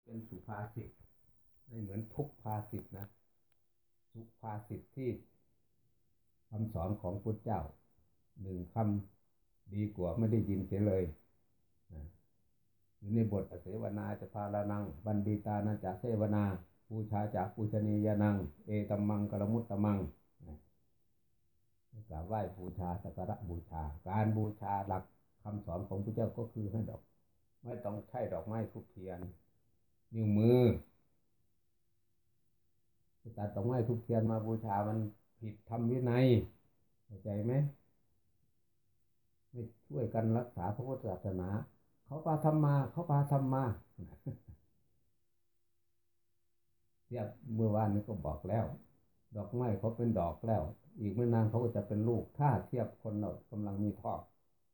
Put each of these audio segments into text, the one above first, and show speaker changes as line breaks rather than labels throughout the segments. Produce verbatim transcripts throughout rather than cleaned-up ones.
เป็นสุภาษิตไม่เหมือนทุกภาษิตนะสุภาษิตที่คำสอนของพุทธเจ้าหนึ่งคำดีกว่าไม่ได้ยินเสียเลยนะอยู่ในบทอเสวนาจะพาลานังบันดิตานาจะเสวนาบูชาจากปูชนียานังเอตัมมังกรมุตตมังนะกราบไหว้บูชาสักการะบูชาการบูชาหลักคำสอนของพระเจ้าก็คือให้ดอกไม่ต้องใช้ดอกไม้ทุกเทียนนิ้วมือตัดดอกไม้ทุกเทียนมาบูชามันผิดธรรมวินัยเข้าใจไหมไม่ช่วยกันรักษาพระพุทธศาสนาเขาพาทำมาเขาพาทำมาเทียบเมื่อวานนี้ก็บอกแล้วดอกไม้เขาเป็นดอกแล้วอีกไม่นานเขาก็จะเป็นลูกถ้าเทียบคนเรากำลังมีทอก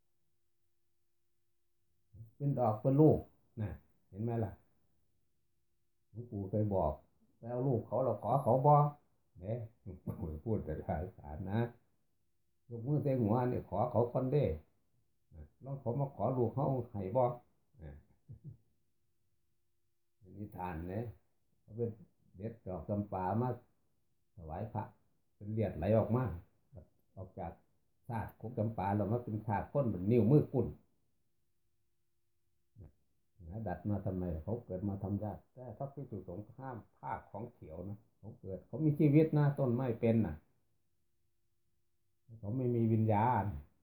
เป็นดอกเป็นลูกนะเห็นไหมล่ะหลวงปู่เคยบอกแล้วลูกเขาเราขอเขาบอเนี่ยพูดแต่ภาษานะยกมือเตะหัวเนี่ยขอเขาคนเด้ลองผมมาขอลูกเขาให้บอนิทานเนี่ยเขาเป็นเด็ดดอกจำปามาถวายพระเป็นเลือดไหลออกมาออกจากธาตุของจำปาเรามาเป็นธาตุก้นเป็นนิ้วมือกุ่นนะดัดมาทำไมเขาเกิดมาทำยากแต่พระภิกษุสงฆ์ห้ามภาคของเขียวนะเขาเกิดเขามีชีวิตนะต้นไม้เป็นน่ะเขาไม่มีวิญญาณ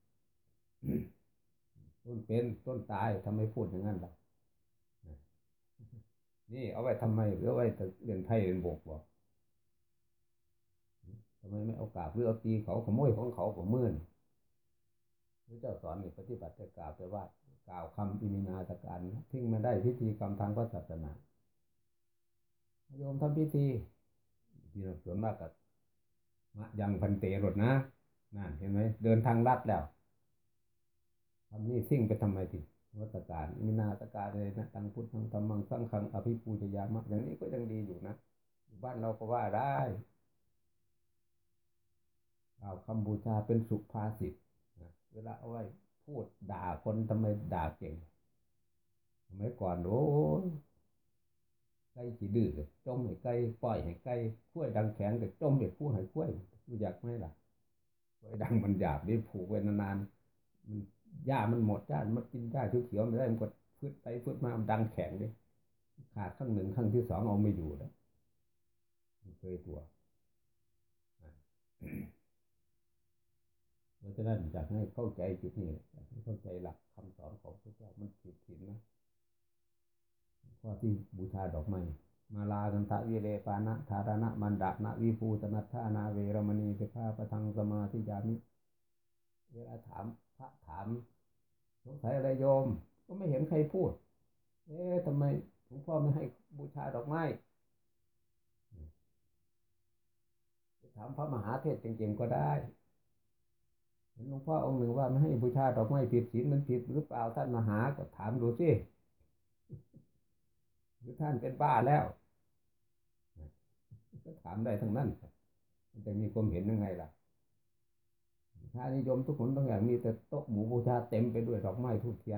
ต้นเป็นต้นตายทำไมพูดอย่างนั้นล่ะนี่เอาไว้ทำไมหรือเอาไว้เรียนไทยเรียนโบกบอกทำไมไม่เอากราบหรือเอาตีเขาขโมยของเขาของมื่นพระเจ้าสอนนี่ปฏิบัติจะกล่าวแต่ว่ากล่าวคำอิมินาตการทิ้งไม่ได้พิธีกรรมทางพระศาสนาโยมทำพิธีที่เราส่วนมากกับมะยังพันเตรดนะนั่นเห็นไหมเดินทางลัดแล้วทำนี่ทิ้งไปทำไมทีวัตการอิมินาตการเลยนะตังพุทธังธรรมังสังฆังอภิปูชยามะอย่างนี้ก็ยังดีอยู่นะอยู่บ้านเราก็ว่าได้กล่าวคำบูชาเป็นสุภาษิตนะเวลาเอาไว้พูดด่าคนทำไมด่าเก่งสมัยก่อนโอ้ไก่ขี้ดื้อจมให้ไก่ปล่อยให้ไก่ขั้วดังแข็งแต่จมให้ขั้วให้ขั้วรู้จักไหมล่ะขั้วดังมันหยาบนี่ผูกไว้นานๆมันหญ้ามันหมดหญ้ามันกินหญ้าเขียวๆไม่ได้มันก็ฟืดไปฟืดมามันดังแข็งดิขาดข้างหนึ่งข้างที่สองเอาไม่อยู่แล้วมันเคยตัวเพราะฉะนั้นอยากให้เข้าใจจุดนี้อยากให้เข้าใจหลักคำสอนของพระเจ้ามันผิดผิดนะข้อที่บูชาดอกไม้มาลากันทะวิเลปานะธารณะมันดานะวิภูตนัทธานาเวรมณีสิกขาปะทังสมาธิยามิเวลาถามพระถามสงสัยอะไรโยมก็ไม่เห็นใครพูดเอ๊ะทำไมหลวงพ่อไม่ให้บูชาดอกไม้ถามพระมหาเทศจริงๆก็ได้เห็นหลวงพ่อองค์หนึ่งว่าไม่ให้บูชาดอกไม้ผิดศีลมันผิดหรือเปล่าท่านมหาก็ถามดูสิหรือท่านเป็นบ้าแล้วก็ถามได้ทั้งนั้นมันจะมีความเห็นยังไงล่ะถ้านิยมทุกคนบางอย่างมีแต่โต๊ะหมู่บูชาเต็มไปด้วยดอกไม้ทูบเทียน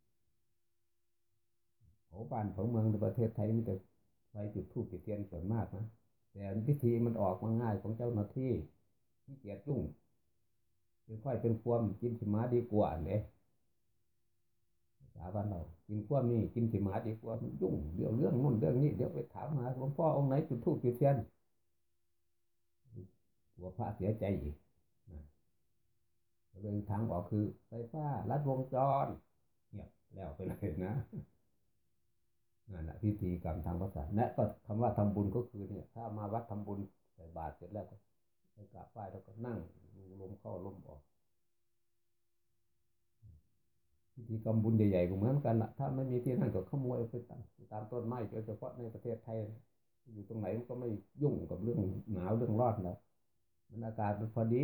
โอ้บ้านของเมืองในประเทศไทยมีแต่ไฟจุดธูปจุดเทียนส่วนมากนะแต่พิธีมันออกมาง่ายของเจ้าหน้าที่ที่เกียรยุ่งเป็นค่อยเป็นความกินสิมาดีกว่าเนี่ยสาบ้านเรากินความนี่กินสิมาดีกว่ามันยุ่งเดี๋ยวเรื่องนู่นเรื่องนี้เดี๋ยวไปถามหาหลวงพ่อองค์ไหนจุดธูปจุดเทียนหัวพระเสียใจอีกนะเรื่องทางออกคือไฟฟ้าลัดวงจรเงียบแล้วไปเลยนะนั่นแหละพิธีกรรมทางภาษาและก็คำว่าทำบุญก็คือเนี่ยถ้ามาวัดทำบุญใส่บาตรเสร็จแล้วก็ไปกราบไหว้แล้วก็นั่งดูลมเข้าลมออกพิธีกรรมบุญใหญ่ๆก็เหมือนกันละถ้าไม่มีที่นั่นก็ขโมยไปตามตามต้นไม้โดยเฉพาะในประเทศไทยอยู่ตรงไหนมันก็ไม่ยุ่งกับเรื่องหนาวเรื่องร้อนแล้วมันอากาศมันพอดี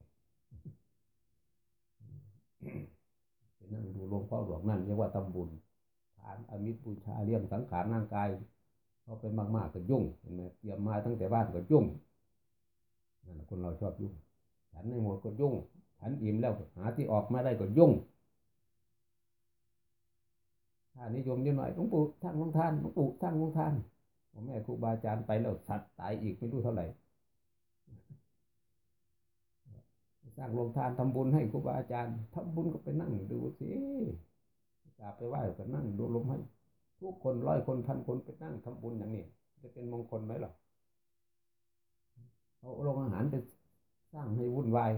ไปนั่งดูลมเข้าหลวงนั่นเรียกว่าทำบุญทานอมิตรบูชาเลี่ยมสังขารร่างกายพอไปมากๆก็ยุ่งเห็นไหมเตรียมมาตั้งแต่บ้านก็ยุ่งนั่นคนเราชอบยุ่งฉันในหมดก็ยุ่งฉันอิ่มแล้วหาที่ออกมาได้ก็ยุ่งค่านิยมเยอะหน่อยหลวงปู่สร้างโรงทานหลวงปู่สร้างโรงทานผมแม่ครูบาอาจารย์ไปแล้วสัตว์ตายอีกไม่รู้เท่าไหร่สร้างโรงทานทำบุญให้ครูบาอาจารย์ทำบุญก็ไปนั่งดูสิกราบไปไหว้ก็นั่งดูลมให้ทุกคนร้อยคนพันคนไปนั่งทำบุญอย่างนี้จะเป็นมงคลไหมหรอเอาโรงอาหารไปสร้างให้วุ่นวาย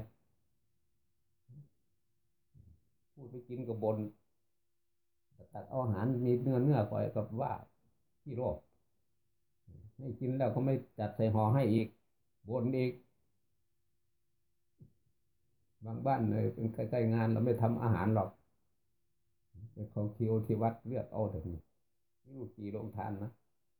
พูดไปกินกับบนตักเอาอาหารมีเนื้อเนื้อปล่อยกับว่าที่โลกให้กินแล้วก็ไม่จัดใส่ห่อให้อีกบนอีกบางบ้านเลยเป็นใกล้ๆงานเราไม่ทำอาหารหรอกไปเขาคิวที่วัดเลือกเอาแต่นี่ไม่รู้กี่โรงทานนะ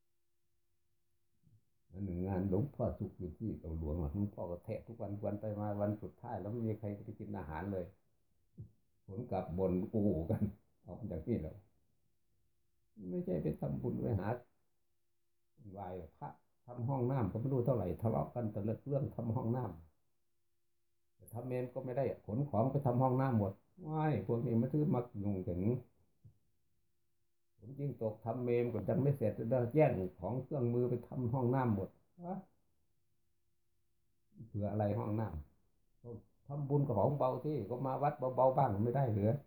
หนึ่งงานหลวงพ่อสุขอยู่ที่เราหลวงหลวงพ่อก็แทะทุกวันวันไปมาวันสุดท้ายแล้วไม่มีใครไปกินอาหารเลยผลกลับบนกูกันเอาจากนี่เราไม่ใช่ไปทำบุญไปหาวายพระทำห้องน้ำก็ไม่รู้เท่าไหร่ทะเลาะกันแต่เรื่องทำห้องน้ำแต่ทำเมนก็ไม่ได้ขนของไปทำห้องน้ำหมดว้ายพวกนี้มันถือมักยุ่งถึงผมจริงตกทำเมนก็ยังไม่เสร็จแล้วแย่งของเครื่องมือไปทำห้องน้ำหมดวะเผื่ออะไรห้องน้ำทำบุญกับของเบาที่ก็มาวัดเบาๆบ้างไม่ได้เหรือ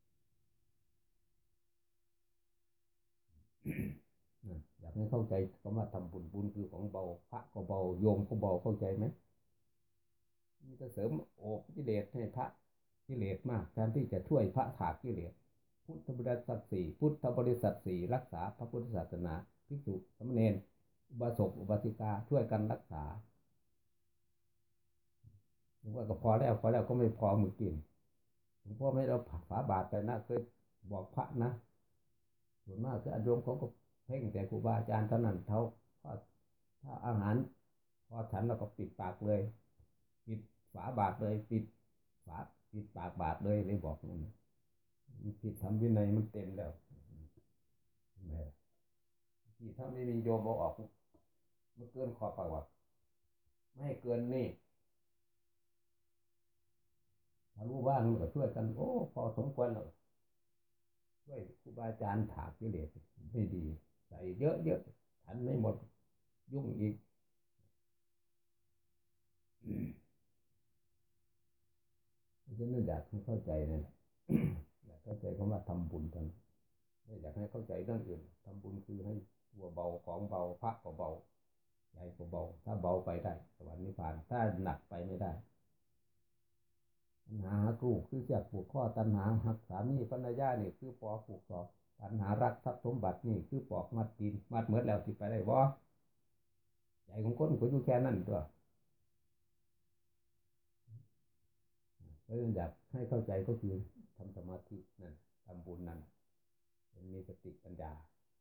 อยากให้เข้าใจคำว่าทำบุญบุญคือของเบาพระก็เบาโยมก็เบาเข้าใจไหมมันจะเสริมโอบกิเลสให้พระกิเลสมากแทนที่จะช่วยพระถากกิเลสพุทธบริษัทสี่พุทธบริษัทสี่รักษาพระพุทธศาสนาภิกษุสามเณรอุบาสกอุบาสิกาช่วยกันรักษาหลวงพ่อก็พอแล้วพอแล้วก็ไม่พอมือกินหลวงพ่อไม่เอาฝาบาทไปนะเคยบอกพระนะส่วนมากคือโยมเขาก็เพ่งแต่ครูบาอาจารย์เท่านั้นเขาถ้าอาหารพอฉันเราก็ปิดปากเลยปิดฝาบาทเลยปิดฝาปิดปากบาทเลยเลยบอกนั่นผิดทำวินัยมันเต็มแล้วที่ถ้าไม่มีโยมเอาออกมันเกินขอบปากว่าไม่ให้เกินนี่ถ้ารู้ว่างก็ช่วยกันโอ้พอสมควรแล้วช่วยครูบาอาจารย์ถากกิเลสไม่ดีใส่เยอะเยอะฉันไม่หมดยุ่งอีกฉันไม่อยากให้เข้าใจนะอยากเข้าใจคำว่าทำบุญกันไม่อยากให้เข้าใจเรื่องอื่นทำบุญคือให้ตัวเบาของเบาพระก็เบาใจก็เบาถ้าเบาไปได้สวรรค์นิพพานถ้าหนักไปไม่ได้ตัณหาหักลูกคือเสียผูกข้อตัณหาหักสามีภรรยานี่คือปอผูกศอกตัณหารักทรัพย์สมบัตินี่คือปอกมัดดินมัดเมื่อแล้วที่ไปได้บ่ใจของคนก็อยู่แค่นั้นตัวก็อยากให้เข้าใจก็คือทำสมาธินั่นทำบุญนั่นมีสติปัญญา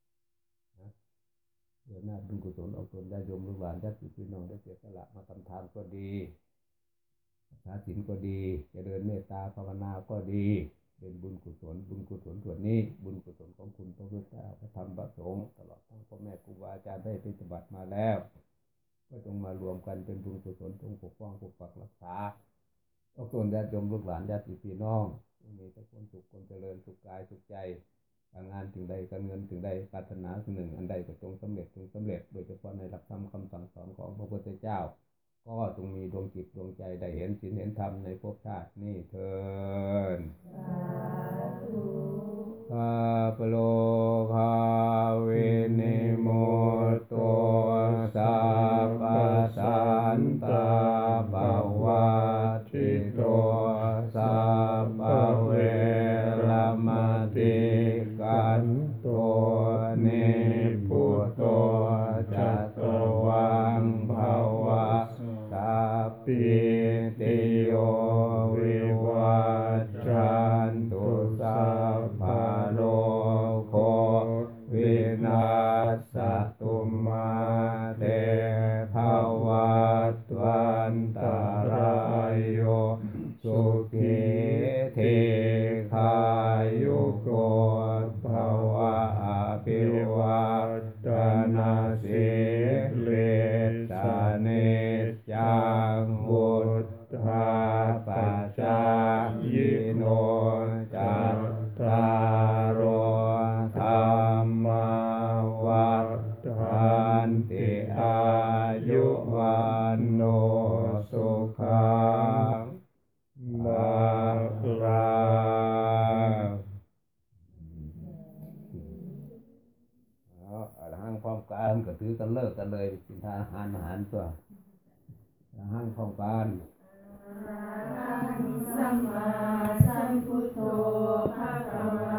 เดือนหน้าบุญกุศลเอาตนญาติโยมลูกหลานญาติพี่น้องได้เสียสละมาทำทานก็ดีรักษาศีลก็ดีจะเดินเมตตาภาวนาก็ดีเป็นบุญกุศลบุญกุศลส่วนนี้บุญกุศลของคุณพระพุทธเจ้าพระธรรมพระสงฆ์ตลอดทั้งพ่อแม่ครูบาอาจารย์ได้ปฏิบัติมาแล้วก็จงมารวมกันเป็นบุญกุศลจงปกป้องปกปักรักษาเอาตนญาติโยมลูกหลานญาติพี่น้องมีแต่ความสุขความเจริญสุขกายสุขใจการงานถึงใดการเงินถึงใดปรารถนาสิ่งหนึ่งอันใดก็จงสำเร็จจงสำเร็จโดยเฉพาะในหลักธรรมคำสั่งสอนของพระพุทธเจ้าก็จงมีดวงจิตดวงใจได้เห็นศีลเห็นธรรมในภพชาตินี้เถิดสาธุปโลภาเวนิโมโตสัพพสันตาภวัตติโตสัพพเวรมติกันโตนิพุตโตจัตวังภวะสัพพิติโยวิวัชชันตุสัพพะโลกโควินาศตุมาเตภวัตวันตรายโยสุขีเทคายุโกภวะอภิวัตนาสิริสานิจังวุฒาปัจจายโนจัตตารโอธรอกันเลิกกันเลยกินทานอาหารอาหารตัวห้างของการ
สัมมาสัมพุทโธภะคะวะ